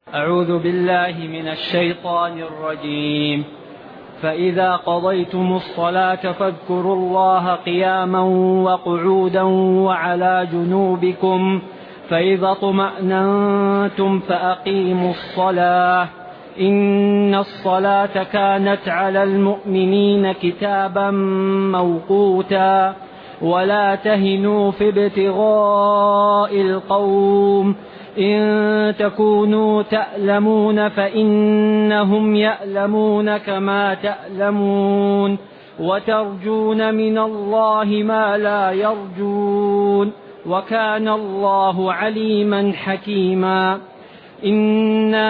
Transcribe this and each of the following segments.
أعوذ بالله من الشيطان الرجيم. فإذا قضيتم الصلاة فاذكروا الله قياما وقعودا وعلى جنوبكم، فإذا اطمأننتم فأقيموا الصلاة، إن الصلاة كانت على المؤمنين كتابا موقوتا. ولا تهنوا في ابتغاء القوم، إن تكونوا تألمون فإنهم يألمون كما تألمون، وترجون من الله ما لا يرجون، وكان الله عليما حكيما. إنا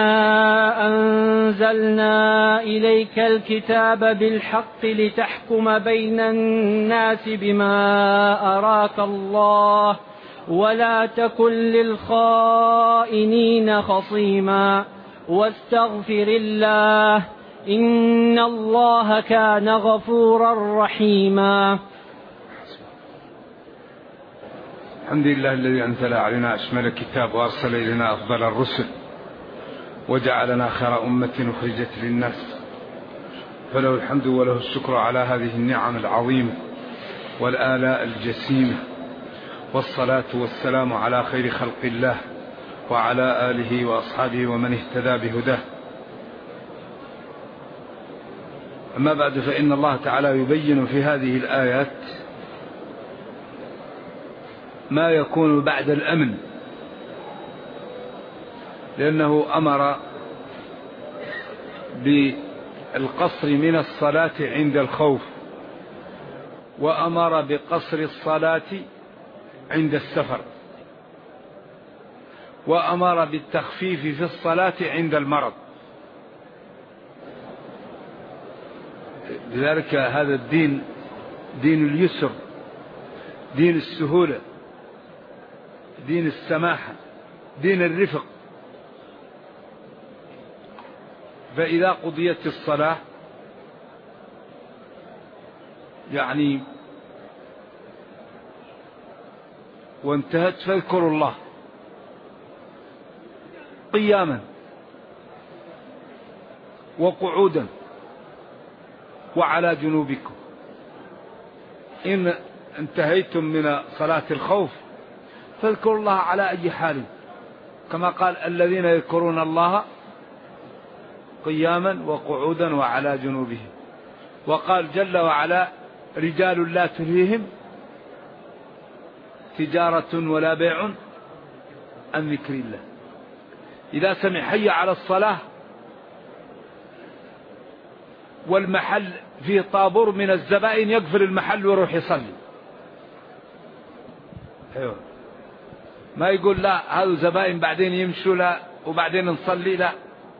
أنزلنا إليك الكتاب بالحق لتحكم بين الناس بما أراك الله، ولا تكن للخائنين خصيما، واستغفر الله، إن الله كان غفورا رحيما. الحمد لله الذي أنزل علينا أشمل الكتاب وأرسل إلينا أفضل الرسل وجعلنا خير أمة أخرجت للناس، فله الحمد وله الشكر على هذه النعم العظيمة والآلاء الجسيمة، والصلاة والسلام على خير خلق الله وعلى آله وأصحابه ومن اهتدى بهداه. أما بعد، فإن الله تعالى يبين في هذه الآيات ما يكون بعد الأمن، لأنه أمر بالقصر من الصلاة عند الخوف، وأمر بقصر الصلاة عند السفر، وأمر بالتخفيف في الصلاة عند المرض. لذلك هذا الدين دين اليسر، دين السهولة، دين السماحة، دين الرفق. فإذا قضيت الصلاة يعني وانتهت فاذكروا الله قياما وقعودا وعلى جنوبكم. إن انتهيتم من صلاة الخوف فاذكروا الله على أي حال، كما قال الذين يذكرون الله قياما وقعودا وعلى جنوبهم. وقال جل وعلا رجال لا تلهيهم تجارة ولا بيع عن ذكر الله. إذا سمع حي على الصلاة والمحل فيه طابور من الزبائن يقفل المحل ويروح يصلي. أيوه، ما يقول لا هذا زبائن بعدين يمشوا لا وبعدين نصلي، لا،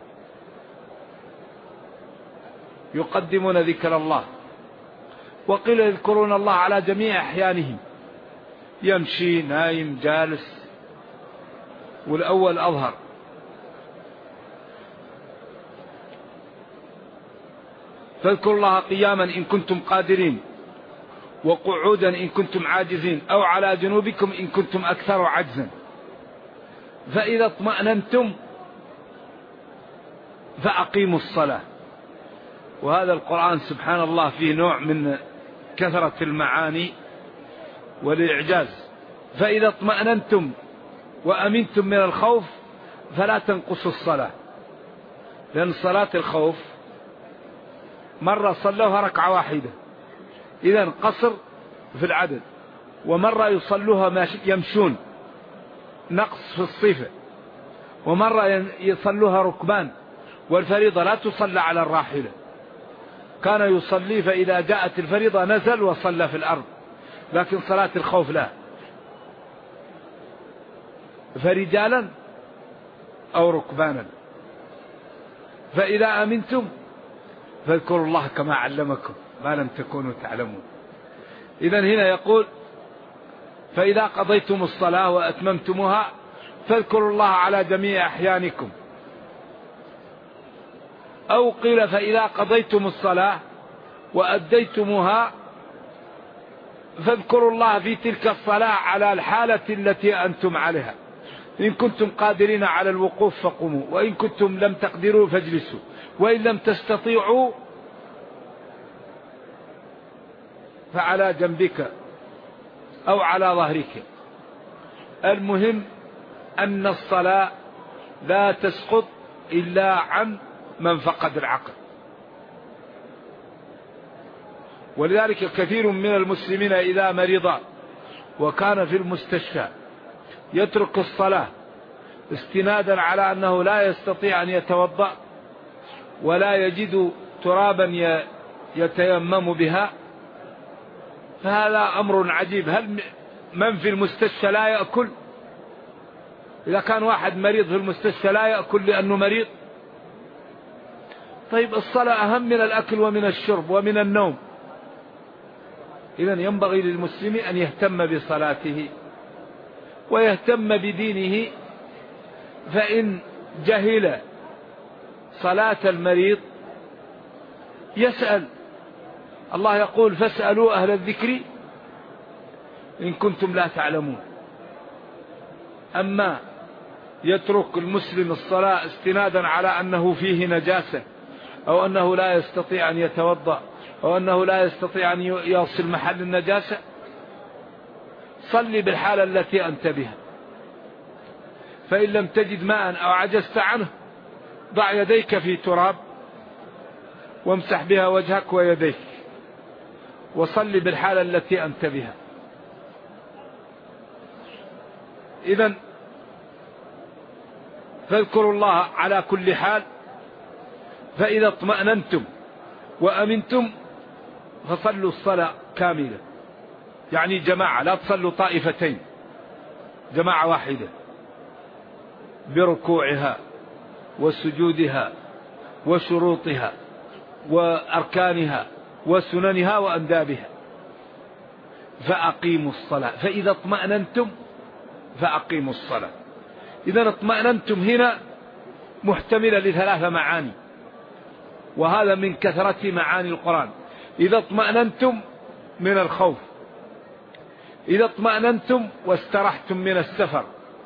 يقدمون ذكر الله. وقيل يذكرون الله على جميع أحيانهم، يمشي نايم جالس، والأول أظهر. فاذكروا الله قياما إن كنتم قادرين، وقعودا إن كنتم عاجزين، أو على جنوبكم إن كنتم أكثر عجزا. فإذا اطمأننتم فأقيموا الصلاة. وهذا القرآن سبحان الله فيه نوع من كثرة المعاني والإعجاز. فإذا اطمأننتم وأمنتم من الخوف فلا تنقصوا الصلاة، لأن صلاة الخوف مرة صلوها ركعة واحدة، إذن قصر في العدد، ومرة يصلوها يمشون نقص في الصفة، ومرة يصلوها ركبان. والفريضة لا تصلى على الراحلة، كان يصلي فإذا جاءت الفريضة نزل وصلى في الأرض، لكن صلاة الخوف لا، فرجالا أو ركبانا. فإذا أمنتم فاذكروا الله كما علمكم ما لم تكونوا تعلمون. إذن هنا يقول فإذا قضيتم الصلاة وأتممتموها فاذكروا الله على جميع أحيانكم. أو قيل فإذا قضيتم الصلاة وأديتموها فاذكروا الله في تلك الصلاة على الحالة التي أنتم عليها. إن كنتم قادرين على الوقوف فقوموا، وإن كنتم لم تقدروا فاجلسوا، وإن لم تستطيعوا فعلى جنبك أو على ظهرك. المهم أن الصلاة لا تسقط إلا عن من فقد العقل. ولذلك كثير من المسلمين إذا مرض وكان في المستشفى يترك الصلاة استنادا على أنه لا يستطيع أن يتوضأ ولا يجد ترابا يتيمم بها، فهذا أمر عجيب. هل من في المستشفى لا يأكل؟ إذا كان واحد مريض في المستشفى لا يأكل لأنه مريض؟ طيب الصلاة أهم من الأكل ومن الشرب ومن النوم. إذن ينبغي للمسلم أن يهتم بصلاته ويهتم بدينه، فإن جهل صلاة المريض يسأل. الله يقول فاسألوا أهل الذكر إن كنتم لا تعلمون. أما يترك المسلم الصلاة استنادا على أنه فيه نجاسة أو أنه لا يستطيع أن يتوضأ أو أنه لا يستطيع أن يصل محل النجاسة، صلي بالحالة التي أنت بها. فإن لم تجد ماء أو عجزت عنه ضع يديك في تراب وامسح بها وجهك ويديك وصلي بالحالة التي أنت بها. إذن فاذكروا الله على كل حال، فإذا اطمأننتم وأمنتم فصلوا الصلاة كاملة، يعني جماعة، لا تصلوا طائفتين، جماعة واحدة بركوعها وسجودها وشروطها وأركانها وسننها وأندابها. فأقيموا الصلاة، فإذا اطمأننتم فأقيموا الصلاة. إذا اطمأننتم هنا محتملة لثلاث معاني، وهذا من كثرة معاني القرآن. إذا اطمأننتم من الخوف، إذا اطمأننتم واسترحتم من السفر،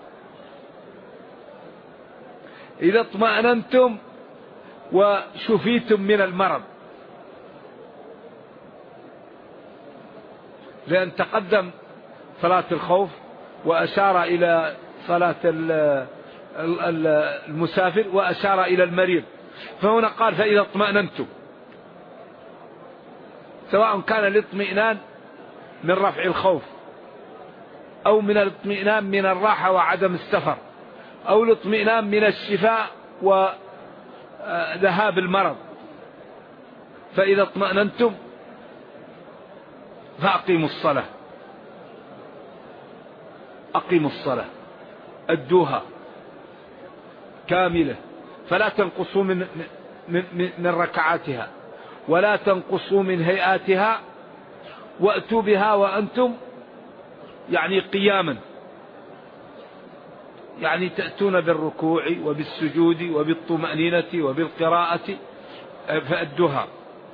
إذا اطمأننتم وشفيتم من المرض. لأن تقدم صلاة الخوف وأشار إلى صلاة المسافر وأشار إلى المريض، فهنا قال فإذا اطمأننتم، سواء كان الاطمئنان من رفع الخوف أو من الاطمئنان من الراحة وعدم السفر أو الاطمئنان من الشفاء وذهاب المرض. فإذا اطمأننتم فأقيموا الصلاة، أقيموا الصلاة، أدوها كاملة، فلا تنقصوا من ركعاتها ولا تنقصوا من هيئاتها، وأتوا بها وأنتم يعني قياما، يعني تأتون بالركوع وبالسجود وبالطمأنينة وبالقراءة، فأدوها.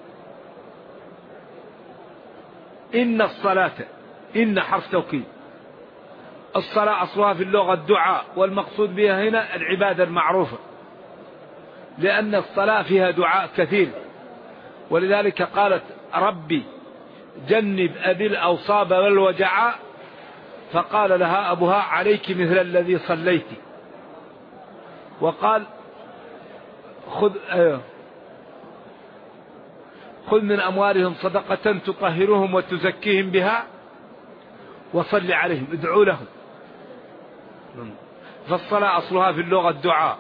إن الصلاة، إن حرف توكيد. الصلاة أصلها في اللغة الدعاء، والمقصود بها هنا العبادة المعروفة، لأن الصلاة فيها دعاء كثير. ولذلك قالت ربي جنب أبي الأوصاب والوجعاء، فقال لها أبوها عليك مثل الذي صليت. وقال خذ من أموالهم صدقة تطهرهم وتزكيهم بها وصل عليهم، ادعوا لهم. فالصلاة أصلها في اللغة الدعاء.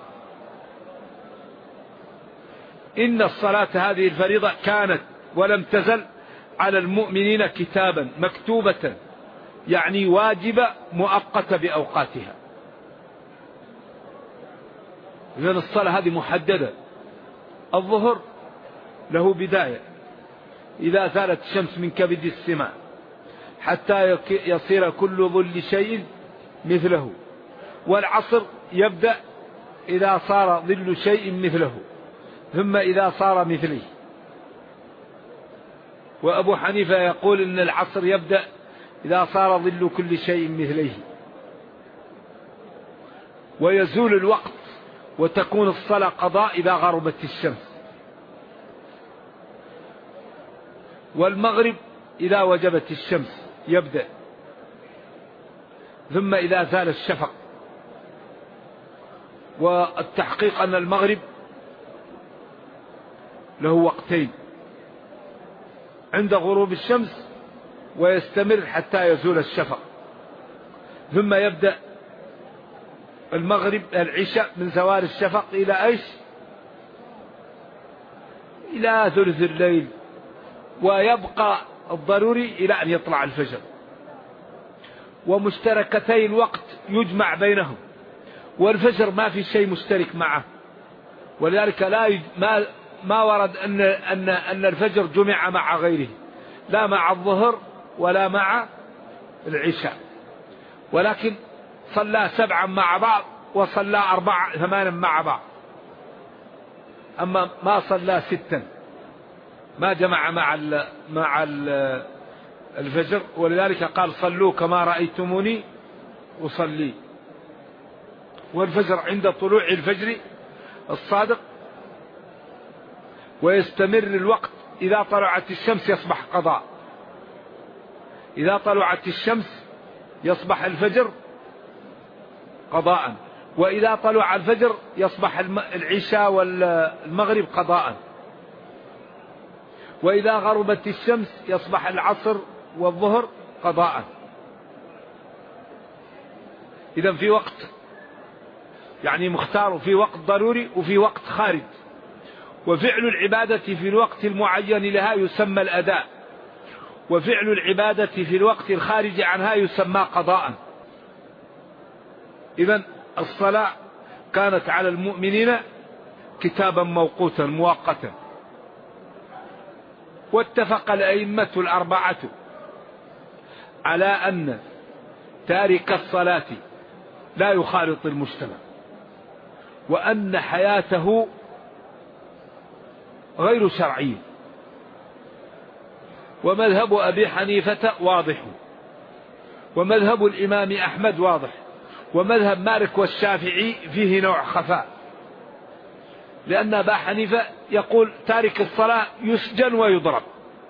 إن الصلاة هذه الفريضة كانت ولم تزل على المؤمنين كتابا مكتوبة، يعني واجبة مؤقتة بأوقاتها. لأن الصلاة هذه محددة. الظهر له بداية إذا زالت الشمس من كبد السماء حتى يصير كل ظل شيء مثله. والعصر يبدأ إذا صار ظل شيء مثله، ثم إذا صار مثله. وأبو حنيفة يقول إن العصر يبدأ إذا صار ظل كل شيء مثله. ويزول الوقت وتكون الصلاة قضاء إذا غربت الشمس. والمغرب إذا وجبت الشمس يبدأ، ثم إذا زال الشفق. والتحقيق أن المغرب له وقتين، عند غروب الشمس ويستمر حتى يزول الشفق، ثم يبدأ المغرب العشاء من زوال الشفق إلى إيش؟ إلى ثلث الليل، ويبقى الضروري إلى أن يطلع الفجر. ومشتركتي الوقت يجمع بينهم، والفجر ما في شيء مشترك معه، ولذلك ما ورد أن الفجر جمع مع غيره، لا مع الظهر ولا مع العشاء، ولكن صلى 7 مع بعض وصلى 8 مع بعض، أما ما صلى 6 ما جمع مع الفجر. ولذلك قال صلوا كما رأيتموني أصلي. والفجر عند طلوع الفجر الصادق، ويستمر الوقت. إذا طلعت الشمس يصبح قضاء، إذا طلعت الشمس يصبح الفجر قضاء، وإذا طلع الفجر يصبح العشاء والمغرب قضاء، وإذا غربت الشمس يصبح العصر والظهر قضاء. إذن في وقت يعني مختار، في وقت ضروري وفي وقت خارج. وفعل العبادة في الوقت المعين لها يسمى الأداء، وفعل العبادة في الوقت الخارج عنها يسمى قضاء. إذن الصلاة كانت على المؤمنين كتابا موقوتا مؤقتا. واتفق الأئمة الأربعة على أن تارك الصلاة لا يخالط المجتمع، وأن حياته غير شرعية. ومذهب أبي حنيفة واضح، ومذهب الإمام أحمد واضح، ومذهب مالك والشافعي فيه نوع خفاء، لأن أبا حنيفة يقول تارك الصلاة يسجن ويضرب،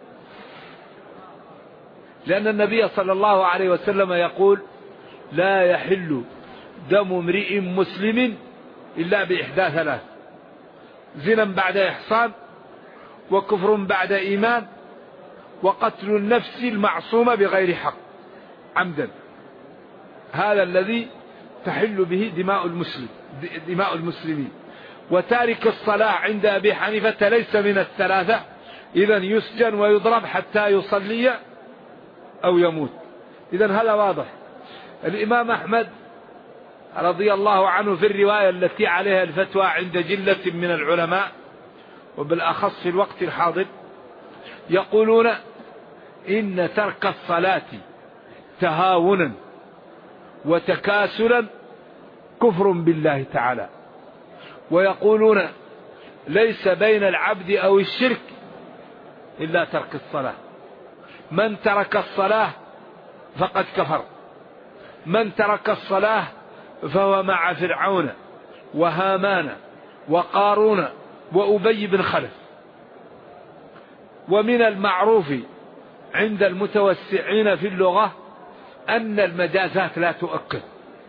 لأن النبي صلى الله عليه وسلم يقول لا يحل دم امرئ مسلم إلا بإحدى 3: زنا بعد إحصان، وكفر بعد إيمان، وقتل النفس المعصومة بغير حق عمدا. هذا الذي تحل به دماء المسلمين. وتارك الصلاة عند أبي حنيفة ليس من 3، إذن يسجن ويضرب حتى يصلي أو يموت. إذن هذا واضح. الإمام أحمد رضي الله عنه في الرواية التي عليها الفتوى عند جلة من العلماء، وبالأخص في الوقت الحاضر، يقولون إن ترك الصلاة تهاونا وتكاسلا كفر بالله تعالى. ويقولون ليس بين العبد أو الشرك إلا ترك الصلاة. من ترك الصلاة فقد كفر، من ترك الصلاة فهو مع فرعون وهامان وقارون وأبي بن خلف. ومن المعروف عند المتوسعين في اللغة أن المجازات لا تؤكد،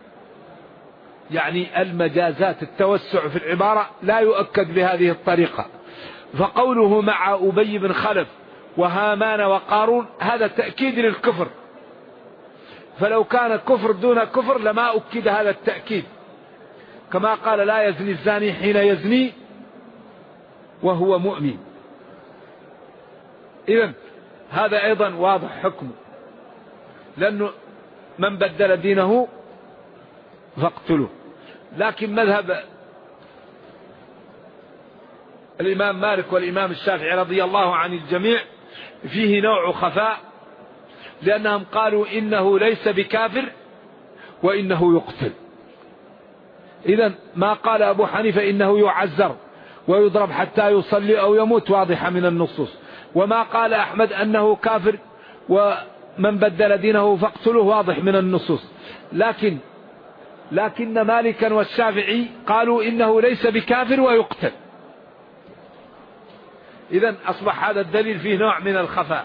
يعني المجازات التوسع في العبارة لا يؤكد بهذه الطريقة. فقوله مع أبي بن خلف وهامان وقارون هذا تأكيد للكفر، فلو كان كفر دون كفر لما أكد هذا التأكيد، كما قال لا يزني الزاني حين يزني وهو مؤمن. إذن هذا أيضا واضح حكمه، لأنه من بدل دينه فاقتلوه. لكن مذهب الإمام مالك والإمام الشافعي رضي الله عن الجميع فيه نوع خفاء، لأنهم قالوا إنه ليس بكافر وإنه يقتل. إذن ما قال أبو حنيفة إنه يعزر ويضرب حتى يصلي أو يموت واضحة من النصوص، وما قال أحمد أنه كافر ومن بدل دينه فاقتلوه واضح من النصوص. لكن لكن مالكا والشافعي قالوا إنه ليس بكافر ويقتل. إذن أصبح هذا الدليل فيه نوع من الخفاء،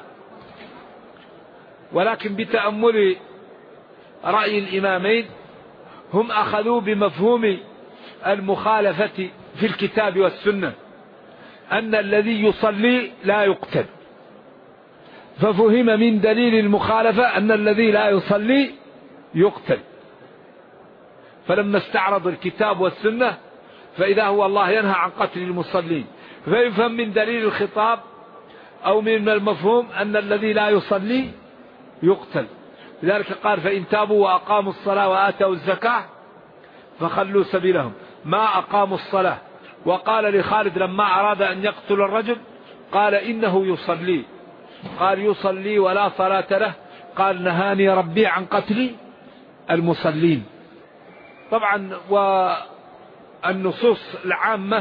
ولكن بتأمل رأي الإمامين هم أخذوا بمفهوم المخالفة في الكتاب والسنة أن الذي يصلي لا يقتل، ففهم من دليل المخالفة أن الذي لا يصلي يقتل. فلما استعرض الكتاب والسنة فإذا هو الله ينهى عن قتل المصلين، فيفهم من دليل الخطاب أو من المفهوم أن الذي لا يصلي يقتل. لذلك قال فإن تابوا وأقاموا الصلاة وآتوا الزكاة فخلوا سبيلهم، ما أقاموا الصلاة. وقال لخالد لما أراد أن يقتل الرجل قال إنه يصلي، قال يصلي ولا صلاة له، قال نهاني ربي عن قتل المصلين. طبعا والنصوص العامة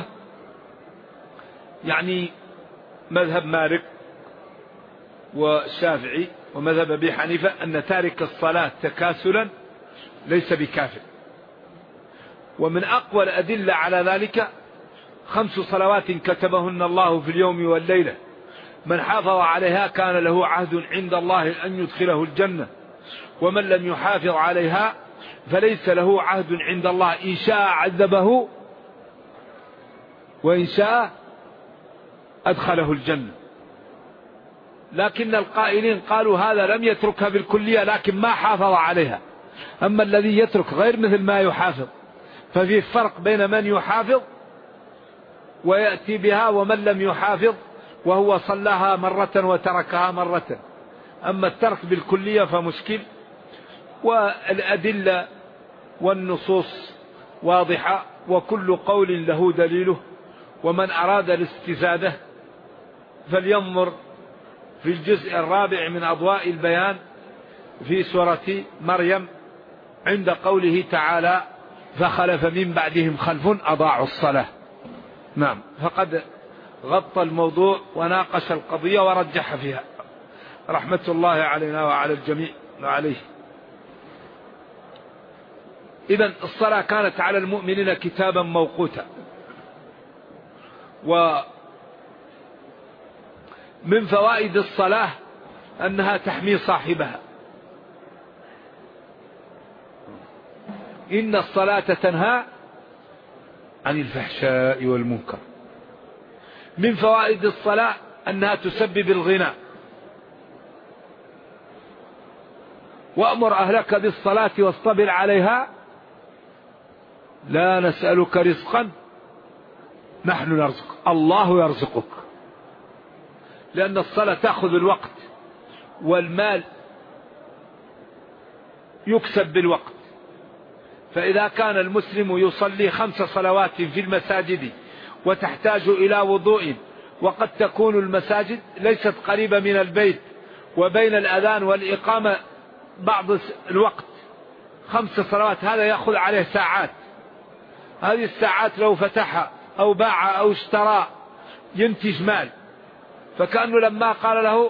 يعني مذهب مالك والشافعي ومذهب أبي حنيفة أن تارك الصلاة تكاسلا ليس بكافر. ومن أقوى الأدلة على ذلك 5 صلوات كتبهن الله في اليوم والليلة، من حافظ عليها كان له عهد عند الله أن يدخله الجنة، ومن لم يحافظ عليها فليس له عهد عند الله، إن شاء عذبه وإن شاء أدخله الجنة. لكن القائلين قالوا هذا لم يتركها بالكلية لكن ما حافظ عليها. أما الذي يترك غير مثل ما يحافظ، ففي فرق بين من يحافظ ويأتي بها ومن لم يحافظ وهو صلاها مرة وتركها مرة. أما الترك بالكلية فمشكل. والأدلة والنصوص واضحة، وكل قول له دليله. ومن أراد الاستزادة فلينظر في الجزء 4 من أضواء البيان في سورة مريم عند قوله تعالى فخلف من بعدهم خلف أضاعوا الصلاة. نعم، فقد غطى الموضوع وناقش القضية ورجح فيها رحمة الله علينا وعلى الجميع وعليه. إذن الصلاة كانت على المؤمنين كتابا موقوتا. ومن فوائد الصلاة أنها تحمي صاحبها، إن الصلاة تنهى عن الفحشاء والمنكر. من فوائد الصلاة أنها تسبب الغنى. وأمر أهلك بالصلاة واصطبر عليها لا نسألك رزقا نحن نرزقك، الله يرزقك. لأن الصلاة تأخذ الوقت، والمال يكسب بالوقت. فإذا كان المسلم يصلي 5 صلوات في المساجد وتحتاج إلى وضوء، وقد تكون المساجد ليست قريبة من البيت، وبين الأذان والإقامة بعض الوقت 5 صلوات، هذا يأخذ عليه ساعات. هذه الساعات لو فتح أو باع أو اشترى ينتج مال. فكأنه لما قال له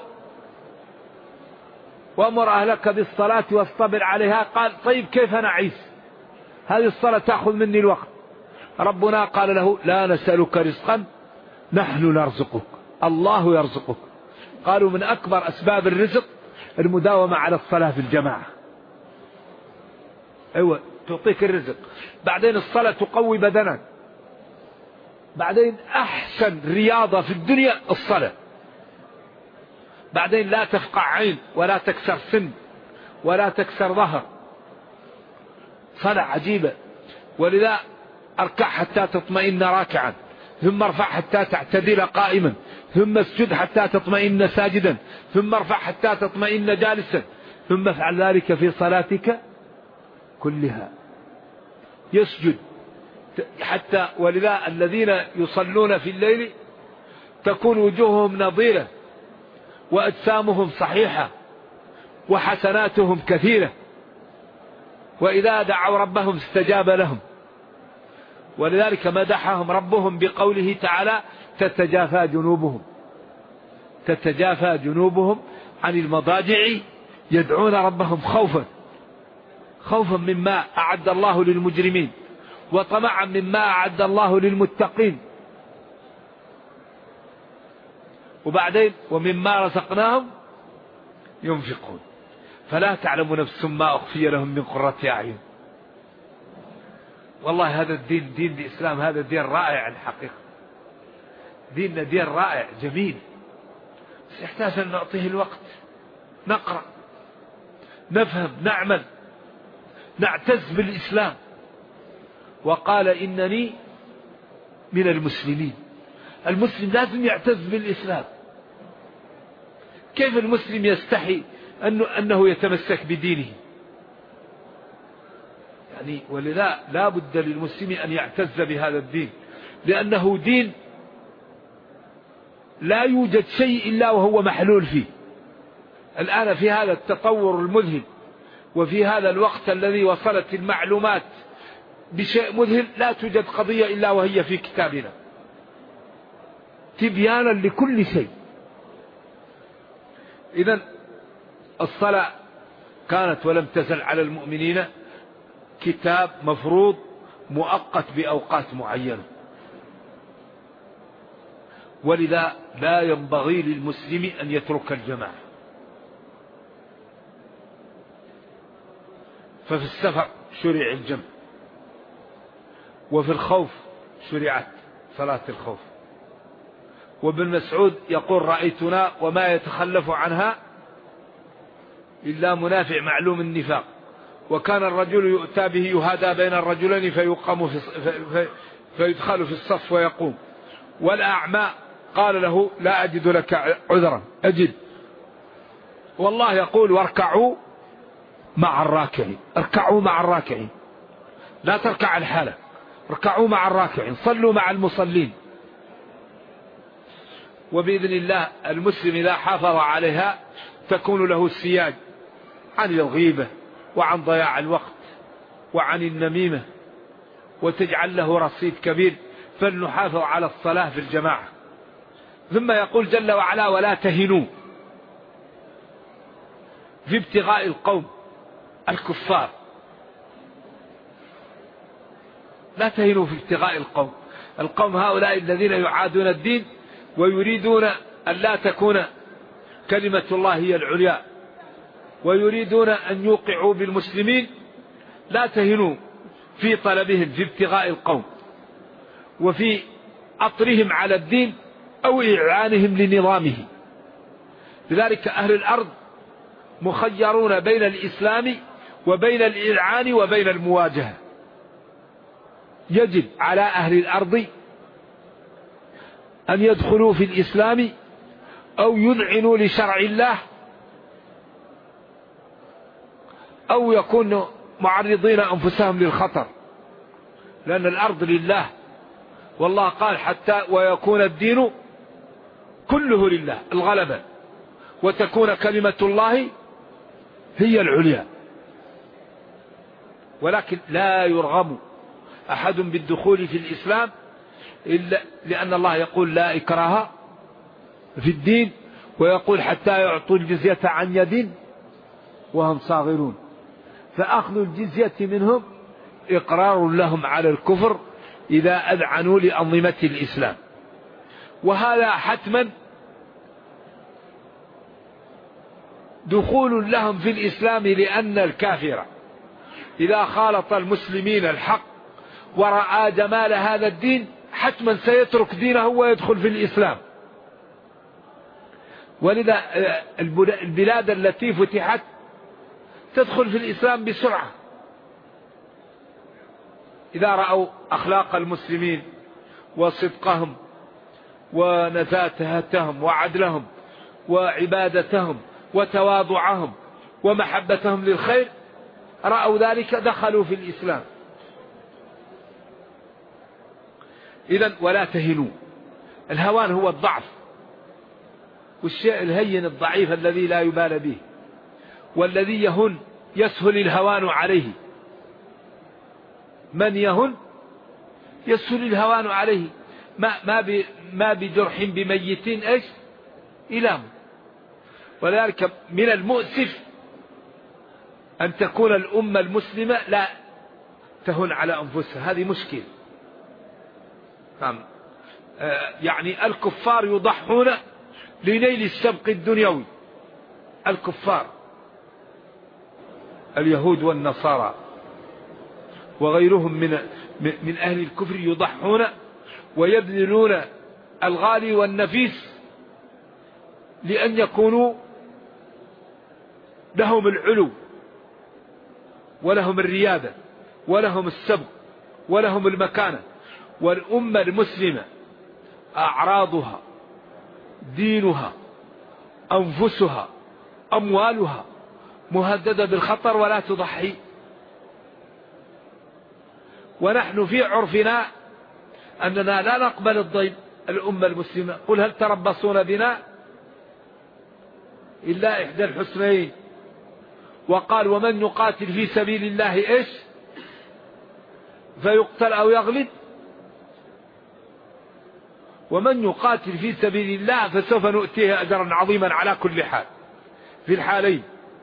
وأمر أهلك بالصلاة واصطبر عليها، قال طيب كيف نعيش؟ هذه الصلاة تأخذ مني الوقت. ربنا قال له لا نسألك رزقا نحن نرزقك، الله يرزقك. قالوا من أكبر أسباب الرزق المداومة على الصلاة في الجماعة. أيوة، تعطيك الرزق. بعدين الصلاة تقوي بدنك. بعدين أحسن رياضة في الدنيا الصلاة. بعدين لا تفقع عين ولا تكسر سن ولا تكسر ظهر. صلاة عجيبة. ولذا اركع حتى تطمئن راكعا، ثم ارفع حتى تعتدل قائما، ثم اسجد حتى تطمئن ساجدا، ثم ارفع حتى تطمئن جالسا، ثم افعل ذلك في صلاتك كلها. يسجد حتى، ولذا الذين يصلون في الليل تكون وجوههم نضيرة وأجسامهم صحيحة وحسناتهم كثيرة، وإذا دعوا ربهم استجاب لهم. ولذلك مدحهم ربهم بقوله تعالى تتجافى جنوبهم عن المضاجع يدعون ربهم خوفا مما أعد الله للمجرمين وطمعا مما أعد الله للمتقين. وبعدين ومما رزقناهم ينفقون فلا تعلم نفس ما أخفي لهم من قرة أعين. والله هذا الدين، دين الإسلام، هذا دين رائع الحقيقة، ديننا دين رائع جميل، بس يحتاج أن نعطيه الوقت، نقرأ، نفهم، نعمل، نعتز بالإسلام. وقال إنني من المسلمين. المسلم لازم يعتز بالإسلام. كيف المسلم يستحي أنه يتمسك بدينه؟ يعني ولذا لا بد للمسلم أن يعتز بهذا الدين، لأنه دين لا يوجد شيء إلا وهو محلول فيه. الآن في هذا التطور المذهل وفي هذا الوقت الذي وصلت المعلومات بشيء مذهل، لا توجد قضية إلا وهي في كتابنا تبيانا لكل شيء. إذن الصلاة كانت ولم تزل على المؤمنين كتاب مفروض مؤقت بأوقات معينة، ولذا لا ينبغي للمسلم أن يترك الجماعة. ففي السفر شرع الجمع، وفي الخوف شرعت صلاة الخوف. وابن مسعود يقول رأيتنا وما يتخلف عنها إلا منافع معلوم النفاق، وكان الرجل يؤتى به يهادى بين الرجلين فيدخل في الصف ويقوم، والأعمى قال له لا أجد لك عذرا. أجد. والله يقول واركعوا مع الراكعين، اركعوا مع الراكعين، لا تركع الحالة، اركعوا مع الراكعين، صلوا مع المصلين. وبإذن الله المسلم إذا حافظ عليها تكون له السياج عن الغيبة وعن ضياع الوقت وعن النميمة، وتجعل له رصيد كبير. فلنحافظ على الصلاة في الجماعة. ثم يقول جل وعلا ولا تهنوا في ابتغاء القوم الكفار. لا تهنوا في ابتغاء القوم هؤلاء الذين يعادون الدين ويريدون أن لا تكون كلمة الله هي العليا، ويريدون أن يوقعوا بالمسلمين. لا تهنوا في طلبهم في ابتغاء القوم وفي أطرهم على الدين أو إعانهم لنظامه. لذلك أهل الأرض مخيرون بين الإسلام وبين الإذعان وبين المواجهة. يجب على أهل الأرض أن يدخلوا في الإسلام أو يذعنوا لشرع الله، أو يكونوا معرضين أنفسهم للخطر، لأن الأرض لله. والله قال حتى ويكون الدين كله لله، الغلبة، وتكون كلمة الله هي العليا. ولكن لا يرغم أحد بالدخول في الإسلام إلا لأن الله يقول لا إكراه في الدين، ويقول حتى يعطوا الجزية عن يد وهم صاغرون. فأخذ الجزية منهم إقرار لهم على الكفر إذا أذعنوا لأنظمة الإسلام. وهذا حتما دخول لهم في الإسلام، لأن الكافر إذا خالط المسلمين الحق ورأى جمال هذا الدين حتما سيترك دينه ويدخل في الإسلام. ولذا البلاد التي فتحت تدخل في الإسلام بسرعة إذا رأوا أخلاق المسلمين وصدقهم ونزاهتهم وعدلهم وعبادتهم وتواضعهم ومحبتهم للخير، رأوا ذلك دخلوا في الإسلام. إذن ولا تهنوا. الهوان هو الضعف والشيء الهين الضعيف الذي لا يبال به، والذي يهن يسهل الهوان عليه. من يهن يسهل الهوان عليه. ما بجرح بميت ايش إلام. ولذلك من المؤسف أن تكون الأمة المسلمة لا تهن على أنفسها، هذه مشكلة. يعني الكفار يضحون لنيل السبق الدنيوي، الكفار اليهود والنصارى وغيرهم من أهل الكفر يضحون ويبذلون الغالي والنفيس لأن يكونوا لهم العلو ولهم الريادة ولهم السبق ولهم المكانة. والأمة المسلمة أعراضها، دينها، أنفسها، أموالها مهددة بالخطر ولا تضحي. ونحن في عرفنا أننا لا نقبل الضيم الأمة المسلمة. قل هل تربصون بنا إلا إحدى الحسنين. وقال ومن يقاتل في سبيل الله إيش فيقتل أو يغلب، ومن يقاتل في سبيل الله فسوف نؤتيه أجرا عظيما على كل حال في الحالين.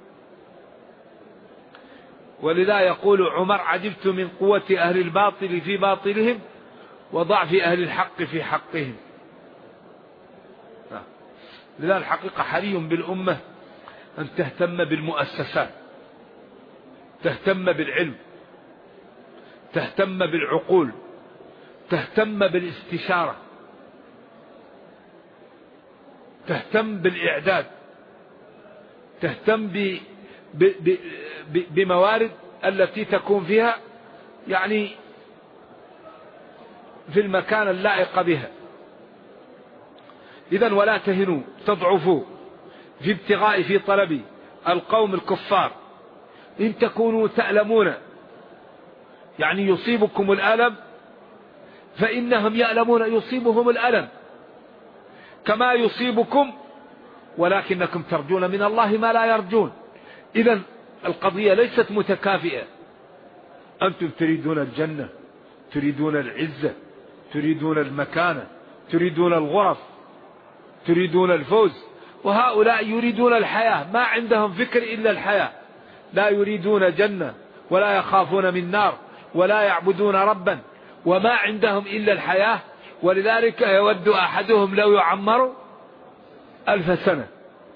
ولذا يقول عمر عجبت من قوة أهل الباطل في باطلهم وضعف أهل الحق في حقهم. لذا الحقيقة حري بالأمة أن تهتم بالمؤسسات، تهتم بالعلم، تهتم بالعقول، تهتم بالاستشارة، تهتم بالإعداد، تهتم بموارد التي تكون فيها يعني في المكان اللائق بها. إذن ولا تهنوا تضعفوا في ابتغاء في طلب القوم الكفار إن تكونوا تألمون يعني يصيبكم الألم فإنهم يألمون يصيبهم الألم كما يصيبكم ولكنكم ترجون من الله ما لا يرجون. إذن القضية ليست متكافئة. أنتم تريدون الجنة، تريدون العزة، تريدون المكانة، تريدون الغرف، تريدون الفوز، وهؤلاء يريدون الحياة، ما عندهم فكر إلا الحياة، لا يريدون جنة ولا يخافون من نار ولا يعبدون ربا، وما عندهم إلا الحياة. ولذلك يود أحدهم لو يعمر 1000 سنة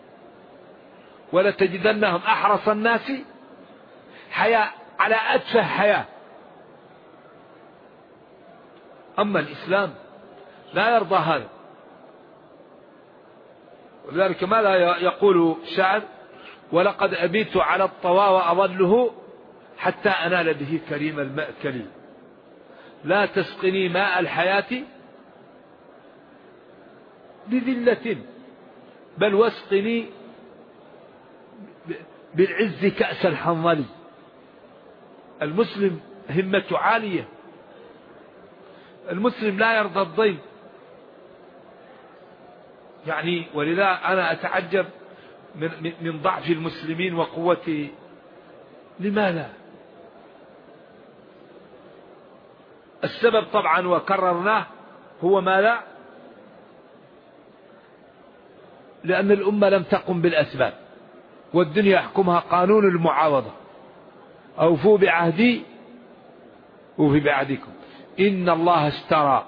ولتجدنهم أحرص الناس حياة على أتفه حياة. أما الإسلام لا يرضى هذا. ولذلك ماذا يقول الشاعر ولقد أبيت على الطوى وأظله حتى أنال به كريم المأكل لا تسقني ماء الحياة بذلة بل واسقني بالعز كأس الحنظل. المسلم همته عالية، المسلم لا يرضى الضيم يعني. ولذا أنا أتعجب من ضعف المسلمين وقوة. لماذا؟ السبب طبعا وكررناه هو ماذا؟ لأن الأمة لم تقم بالأسباب، والدنيا يحكمها قانون المعاوضة. أوفوا بعهدي أوفي بعهدكم إن الله اشترى.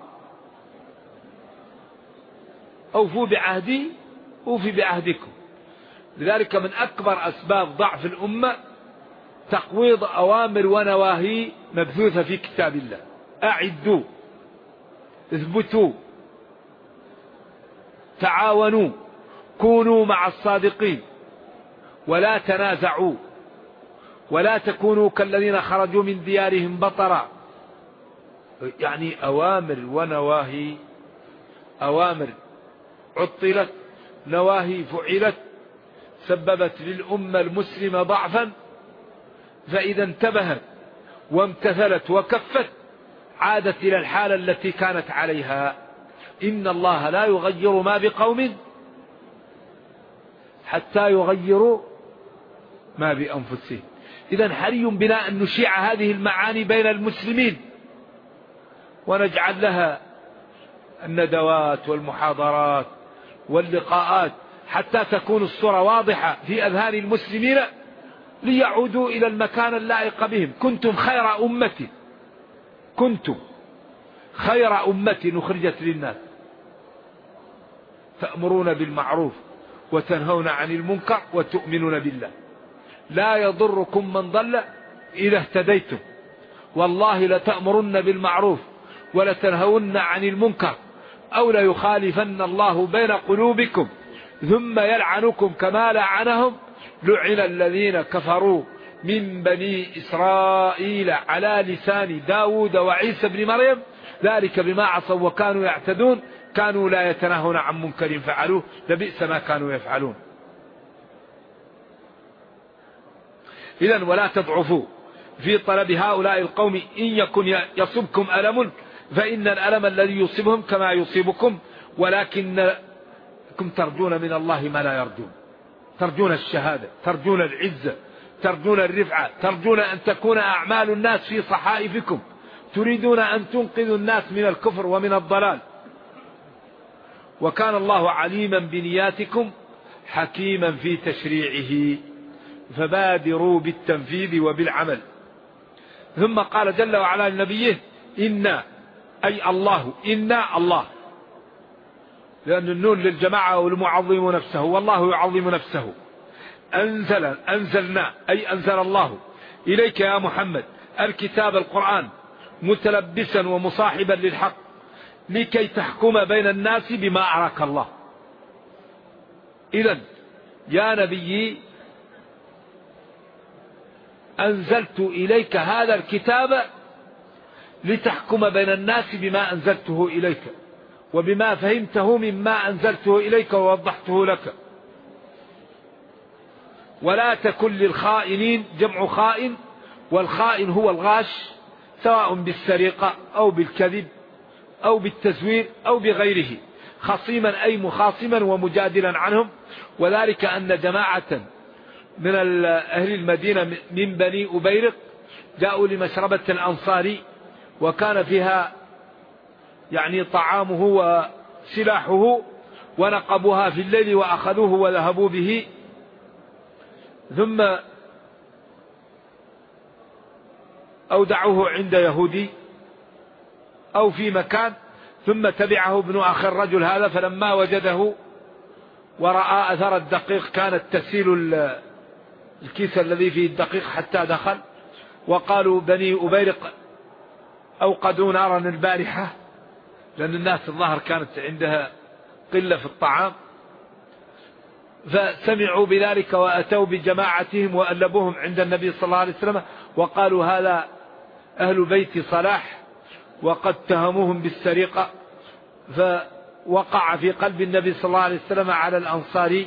أوفوا بعهدي أوفي بعهدكم. لذلك من أكبر أسباب ضعف الأمة تقويض أوامر ونواهي مبثوثة في كتاب الله. أعدوا، اثبتوا، تعاونوا، كونوا مع الصادقين، ولا تنازعوا، ولا تكونوا كالذين خرجوا من ديارهم بطرا. يعني أوامر ونواهي، أوامر عطلت، نواهي فعلت، سببت للأمة المسلمة ضعفا. فإذا انتبهت وامتثلت وكفت عادت إلى الحالة التي كانت عليها. إن الله لا يغير ما بقوم حتى يغيروا ما بأنفسهم. إذن حري بنا أن نشيع هذه المعاني بين المسلمين ونجعل لها الندوات والمحاضرات واللقاءات حتى تكون الصورة واضحة في أذهان المسلمين ليعودوا إلى المكان اللائق بهم. كنتم خير أمة أخرجت للناس تأمرون بالمعروف وتنهون عن المنكر وتؤمنون بالله. لا يضركم من ضل إذا اهتديتم، والله لتأمرن بالمعروف ولتنهون عن المنكر أو ليخالفن الله بين قلوبكم ثم يلعنكم كما لعنهم. لعن الذين كفروا من بني إسرائيل على لسان داود وعيسى بن مريم ذلك بما عصوا وكانوا يعتدون كانوا لا يتناهون عن منكر فعلوه لبئس ما كانوا يفعلون. إذن ولا تضعفوا في طلب هؤلاء القوم إن يكن يصبكم ألم فإن الألم الذي يصيبهم كما يصيبكم ولكنكم ترجون من الله ما لا يرجون. ترجون الشهادة، ترجون العزة، ترجون الرفعة، ترجون أن تكون أعمال الناس في صحائفكم، تريدون أن تنقذوا الناس من الكفر ومن الضلال. وكان الله عليما بنياتكم حكيما في تشريعه فبادروا بالتنفيذ وبالعمل. ثم قال جل وعلا لنبيه إنا أي الله، إنا الله، لأن النون للجماعة والمعظم نفسه والله يعظم نفسه. أنزلنا أي أنزل الله إليك يا محمد الكتاب القرآن متلبسا ومصاحبا للحق لكي تحكم بين الناس بما أراك الله. إذن يا نبي أنزلت إليك هذا الكتاب لتحكم بين الناس بما أنزلته إليك وبما فهمته مما أنزلته إليك ووضحته لك. ولا تكن للخائنين، جمع خائن، والخائن هو الغاش سواء بالسرقة أو بالكذب أو بالتزوير أو بغيره، خصيما أي مخاصما ومجادلا عنهم. وذلك أن جماعة من أهل المدينة من بني أبيرق جاءوا لمشربة الأنصاري وكان فيها يعني طعامه وسلاحه ونقبوها في الليل وأخذوه وذهبوا به، ثم أودعوه عند يهودي أو في مكان، ثم تبعه ابن أخي الرجل هذا فلما وجده ورأى أثر الدقيق كانت تسيل الكيس الذي فيه الدقيق حتى دخل. وقالوا بني أبيرق أوقدوا نارا البارحة، لأن الناس الظاهر كانت عندها قلة في الطعام، فسمعوا بذلك وأتوا بجماعتهم وألبوهم عند النبي صلى الله عليه وسلم وقالوا هذا أهل بيت صلاح وقد تهموهم بالسرقة. فوقع في قلب النبي صلى الله عليه وسلم على الأنصاري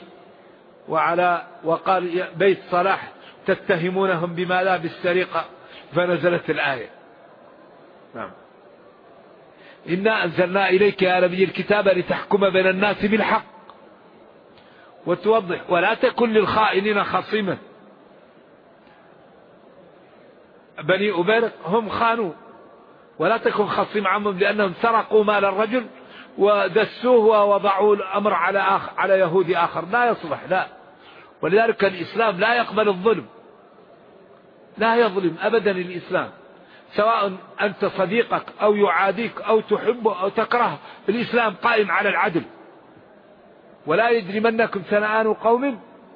وقال بيت صلاح تتهمونهم بما لا بالسرقة، فنزلت الآية. نعم. إنا أنزلنا إليك يا نبي الكتاب لتحكم بين الناس بالحق وتوضح ولا تكن للخائنين خصيما. بني أبيرق هم خانوا، ولا تكن خصيم عنهم لأنهم سرقوا مال الرجل ودسوه ووضعوا الأمر على يهودي آخر، لا يصلح، لا. ولذلك الإسلام لا يقبل الظلم، لا يظلم أبدا الإسلام، سواء أنت صديقك أو يعاديك أو تحبه أو تكرهه، الإسلام قائم على العدل. ولا يجرمنكم شنآن قوم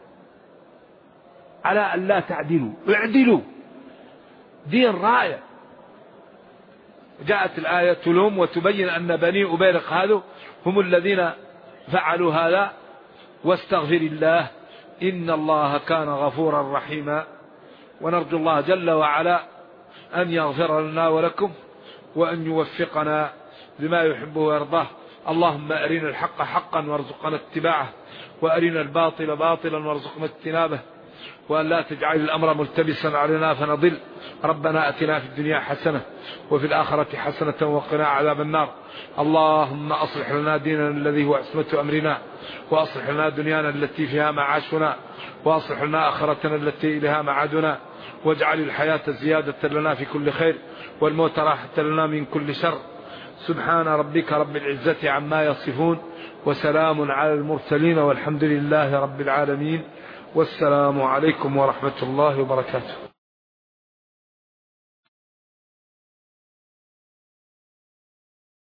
على أن لا تعدلوا، اعدلوا، دين رائع. جاءت الآية تلوم وتبين أن بني أبيرق هذا هم الذين فعلوا هذا. واستغفر الله إن الله كان غفورا رحيما. ونرجو الله جل وعلا أن يغفر لنا ولكم وأن يوفقنا لما يحبه ويرضاه. اللهم أرنا الحق حقا وارزقنا اتباعه، وأرنا الباطل باطلا وارزقنا اجتنابه، وأن لا تجعل الأمر ملتبسا علينا فنضل. ربنا أتنا في الدنيا حسنة وفي الآخرة حسنة وقنا عذاب النار. اللهم أصلح لنا ديننا الذي هو عصمة أمرنا، وأصلح لنا دنيانا التي فيها معاشنا، وأصلح لنا آخرتنا التي إليها معادنا، واجعل الحياة زيادة لنا في كل خير والموت راحة لنا من كل شر. سبحان ربك رب العزة عما يصفون وسلام على المرسلين والحمد لله رب العالمين. والسلام عليكم ورحمة الله وبركاته.